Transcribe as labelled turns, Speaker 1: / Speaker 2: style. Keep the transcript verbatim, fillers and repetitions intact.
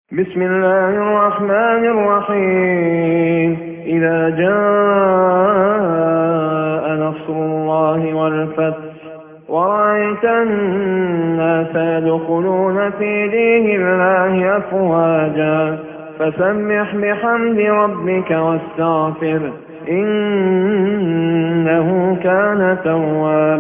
Speaker 1: بسم الله الرحمن الرحيم إذا جاء نصر الله والفتح ورأيت الناس يدخلون في دين الله أفواجا فسبح بحمد ربك واستغفره إنه كان توابا.